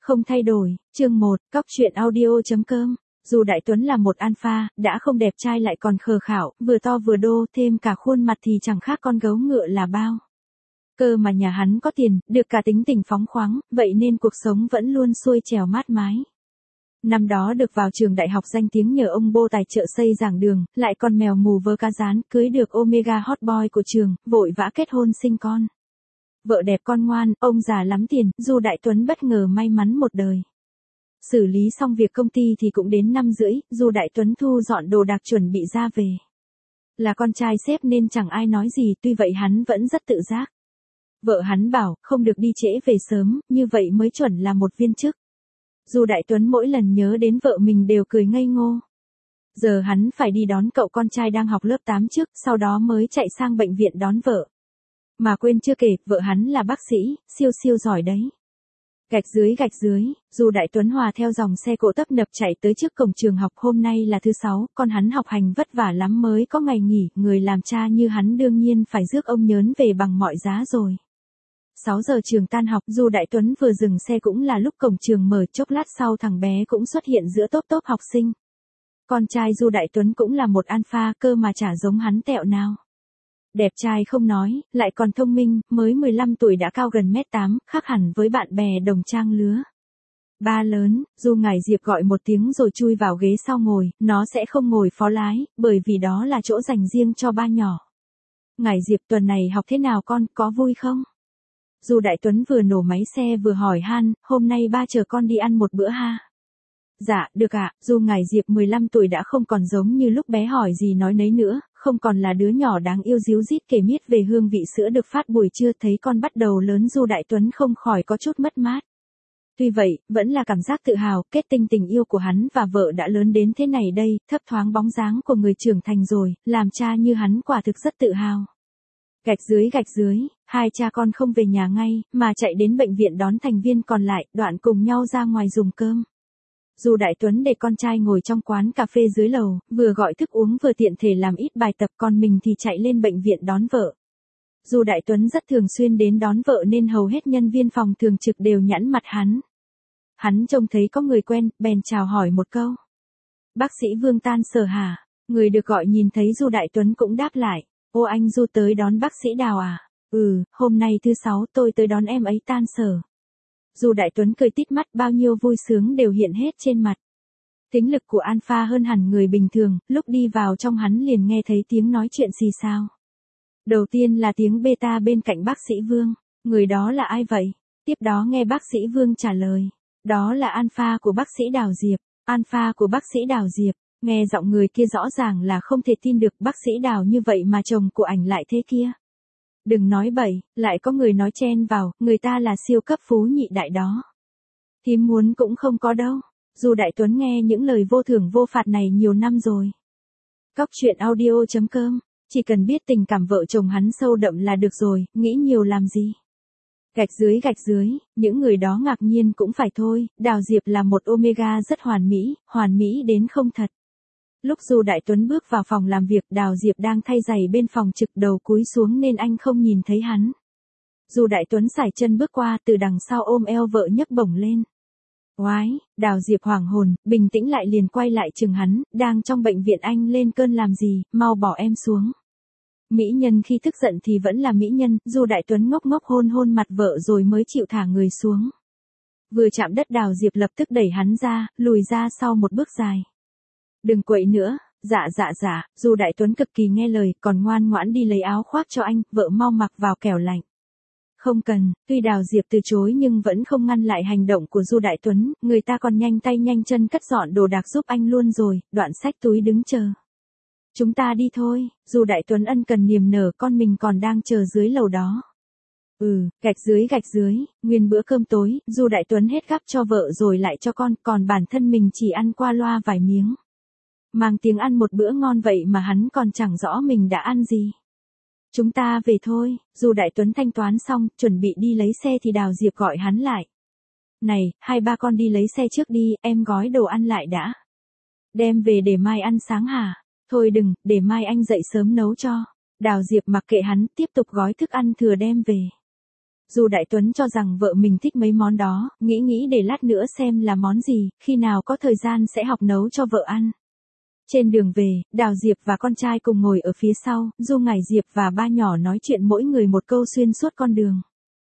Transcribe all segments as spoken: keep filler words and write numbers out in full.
Không thay đổi, chương một, cóc truyện audio.com. Dù Đại Tuấn là một alpha, đã không đẹp trai lại còn khờ khảo, vừa to vừa đô, thêm cả khuôn mặt thì chẳng khác con gấu ngựa là bao. Cơ mà nhà hắn có tiền, được cả tính tình phóng khoáng, vậy nên cuộc sống vẫn luôn xuôi trèo mát mái. Năm đó được vào trường đại học danh tiếng nhờ ông bô tài trợ xây giảng đường, lại còn mèo mù vớ cá rán, cưới được Omega hot boy của trường, vội vã kết hôn sinh con. Vợ đẹp con ngoan, ông già lắm tiền, dù Đại Tuấn bất ngờ may mắn một đời. Xử lý xong việc công ty thì cũng đến năm rưỡi, dù Đại Tuấn thu dọn đồ đạc chuẩn bị ra về. Là con trai sếp nên chẳng ai nói gì, tuy vậy hắn vẫn rất tự giác. Vợ hắn bảo, không được đi trễ về sớm, như vậy mới chuẩn là một viên chức. Dù Đại Tuấn mỗi lần nhớ đến vợ mình đều cười ngây ngô. Giờ hắn phải đi đón cậu con trai đang học lớp tám trước, sau đó mới chạy sang bệnh viện đón vợ. Mà quên chưa kể, vợ hắn là bác sĩ, siêu siêu giỏi đấy. Gạch dưới gạch dưới, dù Đại Tuấn hòa theo dòng xe cộ tấp nập chạy tới trước cổng trường học, hôm nay là thứ sáu, con hắn học hành vất vả lắm mới có ngày nghỉ, người làm cha như hắn đương nhiên phải rước ông nhớn về bằng mọi giá rồi. sáu giờ trường tan học, dù Đại Tuấn vừa dừng xe cũng là lúc cổng trường mở, chốc lát sau thằng bé cũng xuất hiện giữa tốp tốp học sinh. Con trai Du Đại Tuấn cũng là một alpha, cơ mà chả giống hắn tẹo nào. Đẹp trai không nói, lại còn thông minh, mới mười lăm tuổi đã cao gần mét tám, khác hẳn với bạn bè đồng trang lứa. Ba lớn, Du Ngải Diệp gọi một tiếng rồi chui vào ghế sau ngồi, nó sẽ không ngồi phó lái, bởi vì đó là chỗ dành riêng cho ba nhỏ. Ngải Diệp, tuần này học thế nào con, có vui không? Du Đại Tuấn vừa nổ máy xe vừa hỏi han, hôm nay ba chờ con đi ăn một bữa ha. Dạ, được ạ. Du Ngải Diệp mười lăm tuổi đã không còn giống như lúc bé hỏi gì nói nấy nữa, không còn là đứa nhỏ đáng yêu díu dít kể miết về hương vị sữa được phát buổi trưa, thấy con bắt đầu lớn Du Đại Tuấn không khỏi có chút mất mát. Tuy vậy, vẫn là cảm giác tự hào, kết tinh tình yêu của hắn và vợ đã lớn đến thế này đây, thấp thoáng bóng dáng của người trưởng thành rồi, làm cha như hắn quả thực rất tự hào. Gạch dưới gạch dưới, hai cha con không về nhà ngay, mà chạy đến bệnh viện đón thành viên còn lại, đoạn cùng nhau ra ngoài dùng cơm. Dù Đại Tuấn để con trai ngồi trong quán cà phê dưới lầu, vừa gọi thức uống vừa tiện thể làm ít bài tập, còn mình thì chạy lên bệnh viện đón vợ. Dù Đại Tuấn rất thường xuyên đến đón vợ nên hầu hết nhân viên phòng thường trực đều nhẵn mặt hắn. Hắn trông thấy có người quen, bèn chào hỏi một câu. Bác sĩ Vương tan sở hả? Người được gọi nhìn thấy Du Đại Tuấn cũng đáp lại. Ô anh Du tới đón bác sĩ Đào à? Ừ, hôm nay thứ sáu tôi tới đón em ấy tan sở. Dù Đại Tuấn cười tít mắt, bao nhiêu vui sướng đều hiện hết trên mặt. Tính lực của alpha hơn hẳn người bình thường, lúc đi vào trong hắn liền nghe thấy tiếng nói chuyện xì xào. Đầu tiên là tiếng beta bên cạnh bác sĩ Vương, người đó là ai vậy? Tiếp đó nghe bác sĩ Vương trả lời, đó là alpha của bác sĩ Đào Diệp, alpha của bác sĩ Đào Diệp. Nghe giọng người kia rõ ràng là không thể tin được, bác sĩ Đào như vậy mà chồng của ảnh lại thế kia. Đừng nói bậy, lại có người nói chen vào, người ta là siêu cấp phú nhị đại đó. Thím muốn cũng không có đâu. Dù Đại Tuấn nghe những lời vô thưởng vô phạt này nhiều năm rồi. Cóc truyện audio.com, chỉ cần biết tình cảm vợ chồng hắn sâu đậm là được rồi, nghĩ nhiều làm gì. Gạch dưới gạch dưới, những người đó ngạc nhiên cũng phải thôi, Đào Diệp là một Omega rất hoàn mỹ, hoàn mỹ đến không thật. Lúc Du Đại Tuấn bước vào phòng làm việc, Đào Diệp đang thay giày bên phòng trực, đầu cúi xuống nên anh không nhìn thấy hắn. Du Đại Tuấn sải chân bước qua, từ đằng sau ôm eo vợ nhấc bổng lên. Oái, Đào Diệp hoảng hồn, bình tĩnh lại liền quay lại chừng hắn, đang trong bệnh viện anh lên cơn làm gì, mau bỏ em xuống. Mỹ nhân khi tức giận thì vẫn là mỹ nhân, Du Đại Tuấn ngốc ngốc hôn hôn mặt vợ rồi mới chịu thả người xuống. Vừa chạm đất Đào Diệp lập tức đẩy hắn ra, lùi ra sau một bước dài. Đừng quậy nữa, dạ dạ dạ, Du Đại Tuấn cực kỳ nghe lời, còn ngoan ngoãn đi lấy áo khoác cho anh, vợ mau mặc vào kẻo lạnh. Không cần, tuy Đào Diệp từ chối nhưng vẫn không ngăn lại hành động của Du Đại Tuấn, người ta còn nhanh tay nhanh chân cất dọn đồ đạc giúp anh luôn rồi, đoạn xách túi đứng chờ. Chúng ta đi thôi, Du Đại Tuấn ân cần niềm nở, con mình còn đang chờ dưới lầu đó. Ừ, gạch dưới gạch dưới, nguyên bữa cơm tối, Du Đại Tuấn hết gắp cho vợ rồi lại cho con, còn bản thân mình chỉ ăn qua loa vài miếng. Mang tiếng ăn một bữa ngon vậy mà hắn còn chẳng rõ mình đã ăn gì. Chúng ta về thôi. Dù Đại Tuấn thanh toán xong, chuẩn bị đi lấy xe thì Đào Diệp gọi hắn lại. Này, hai ba con đi lấy xe trước đi, em gói đồ ăn lại đã. Đem về để mai ăn sáng hả? Thôi đừng, để mai anh dậy sớm nấu cho. Đào Diệp mặc kệ hắn, tiếp tục gói thức ăn thừa đem về. Du Đại Tuấn cho rằng vợ mình thích mấy món đó, nghĩ nghĩ để lát nữa xem là món gì, khi nào có thời gian sẽ học nấu cho vợ ăn. Trên đường về, Đào Diệp và con trai cùng ngồi ở phía sau, Du Ngải Diệp và ba nhỏ nói chuyện mỗi người một câu xuyên suốt con đường.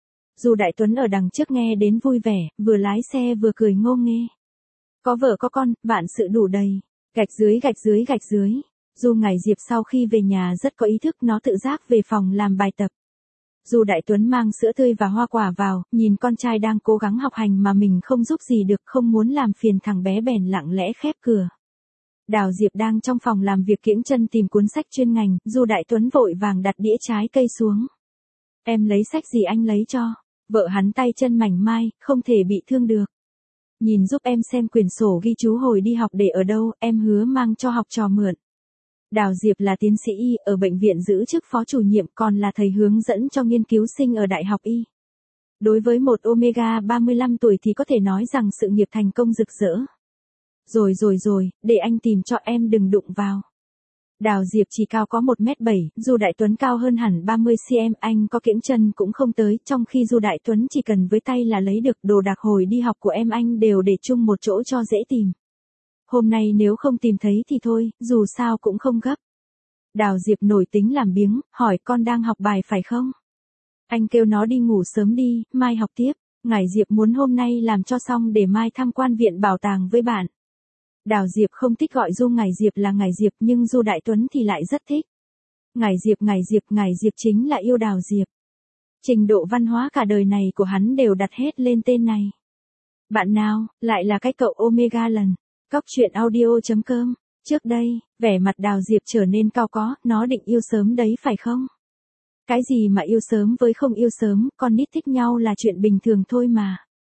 Du Đại Tuấn ở đằng trước nghe đến vui vẻ, vừa lái xe vừa cười ngô nghê. Có vợ có con, vạn sự đủ đầy. Gạch dưới gạch dưới gạch dưới. Du Ngải Diệp sau khi về nhà rất có ý thức, nó tự giác về phòng làm bài tập. Du Đại Tuấn mang sữa tươi và hoa quả vào, nhìn con trai đang cố gắng học hành mà mình không giúp gì được, không muốn làm phiền thằng bé bèn lặng lẽ khép cửa. Đào Diệp đang trong phòng làm việc kiễng chân tìm cuốn sách chuyên ngành, Du Đại Tuấn vội vàng đặt đĩa trái cây xuống. Em lấy sách gì anh lấy cho. Vợ hắn tay chân mảnh mai, không thể bị thương được. Nhìn giúp em xem quyển sổ ghi chú hồi đi học để ở đâu, em hứa mang cho học trò mượn. Đào Diệp là tiến sĩ y ở bệnh viện giữ chức phó chủ nhiệm, còn là thầy hướng dẫn cho nghiên cứu sinh ở Đại học Y. Đối với một Omega ba mươi lăm tuổi thì có thể nói rằng sự nghiệp thành công rực rỡ. Rồi rồi rồi, để anh tìm cho, em đừng đụng vào. Đào Diệp chỉ cao có một mét bảy, Du Đại Tuấn cao hơn hẳn ba mươi xăng-ti-mét, anh có kiễng chân cũng không tới, trong khi Du Đại Tuấn chỉ cần với tay là lấy được. Đồ đạc hồi đi học của em anh đều để chung một chỗ cho dễ tìm. Hôm nay nếu không tìm thấy thì thôi, dù sao cũng không gấp. Đào Diệp nổi tính làm biếng, hỏi con đang học bài phải không? Anh kêu nó đi ngủ sớm đi, mai học tiếp. Ngải Diệp muốn hôm nay làm cho xong để mai tham quan viện bảo tàng với bạn. Đào Diệp không thích gọi Du Ngải Diệp là Ngải Diệp, nhưng Du Đại Tuấn thì lại rất thích. Ngải Diệp Ngải Diệp Ngải Diệp chính là yêu Đào Diệp. Trình độ văn hóa cả đời này của hắn đều đặt hết lên tên này. Bạn nào, lại là cái cậu Omega lần. Cóc truyện audio chấm com. Trước đây, vẻ mặt Đào Diệp trở nên cao có, nó định yêu sớm đấy phải không? Cái gì mà yêu sớm với không yêu sớm, con nít thích nhau là chuyện bình thường thôi mà.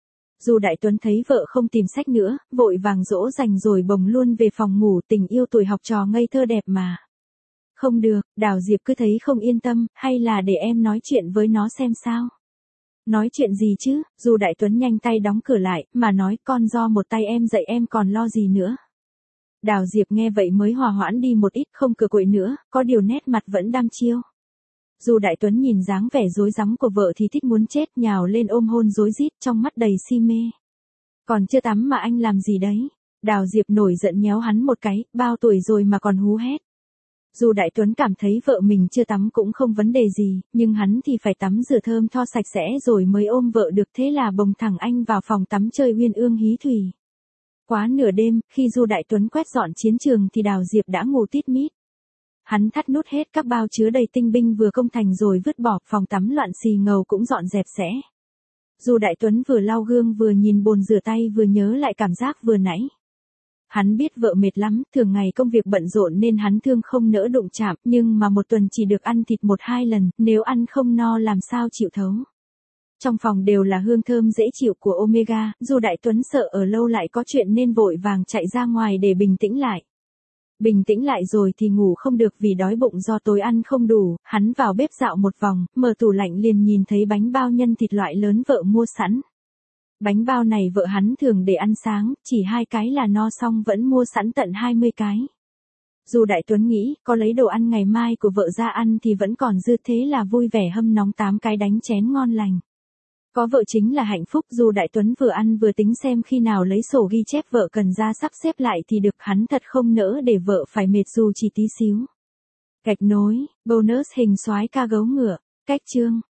Du Đại Tuấn thấy vợ không tìm sách nữa, vội vàng dỗ dành rồi bồng luôn về phòng ngủ, tình yêu tuổi học trò ngây thơ đẹp mà. Không được, Đào Diệp cứ thấy không yên tâm, hay là để em nói chuyện với nó xem sao? Nói chuyện gì chứ? Du Đại Tuấn nhanh tay đóng cửa lại, mà nói con do một tay em dạy em còn lo gì nữa. Đào Diệp nghe vậy mới hòa hoãn đi một ít, không cửa quậy nữa, có điều nét mặt vẫn đăm chiêu. Du Đại Tuấn nhìn dáng vẻ rối rắm của vợ thì thích muốn chết, nhào lên ôm hôn rối rít, trong mắt đầy si mê. Còn chưa tắm mà anh làm gì đấy? Đào Diệp nổi giận nhéo hắn một cái, bao tuổi rồi mà còn hú hét. Du Đại Tuấn cảm thấy vợ mình chưa tắm cũng không vấn đề gì, nhưng hắn thì phải tắm rửa thơm tho sạch sẽ rồi mới ôm vợ được, thế là bồng thẳng anh vào phòng tắm chơi uyên ương hí thủy. Quá nửa đêm, khi Du Đại Tuấn quét dọn chiến trường thì Đào Diệp đã ngủ tít mít. Hắn thắt nút hết các bao chứa đầy tinh binh vừa công thành rồi vứt bỏ, phòng tắm loạn xì ngầu cũng dọn dẹp sẽ. Du Đại Tuấn vừa lau gương vừa nhìn bồn rửa tay vừa nhớ lại cảm giác vừa nãy. Hắn biết vợ mệt lắm, thường ngày công việc bận rộn nên hắn thương không nỡ đụng chạm, nhưng mà một tuần chỉ được ăn thịt một hai lần, nếu ăn không no làm sao chịu thấu. Trong phòng đều là hương thơm dễ chịu của Omega, Du Đại Tuấn sợ ở lâu lại có chuyện nên vội vàng chạy ra ngoài để bình tĩnh lại. Bình tĩnh lại rồi thì ngủ không được vì đói bụng do tối ăn không đủ, hắn vào bếp dạo một vòng, mở tủ lạnh liền nhìn thấy bánh bao nhân thịt loại lớn vợ mua sẵn. Bánh bao này vợ hắn thường để ăn sáng, chỉ hai cái là no xong vẫn mua sẵn tận hai mươi cái. Du Đại Tuấn nghĩ, có lấy đồ ăn ngày mai của vợ ra ăn thì vẫn còn dư, thế là vui vẻ hâm nóng tám cái đánh chén ngon lành. Có vợ chính là hạnh phúc. Du Đại Tuấn vừa ăn vừa tính xem khi nào lấy sổ ghi chép vợ cần ra sắp xếp lại thì được, hắn thật không nỡ để vợ phải mệt dù chỉ tí xíu. Gạch nối, bonus hình soái ca gấu ngựa, cách chương.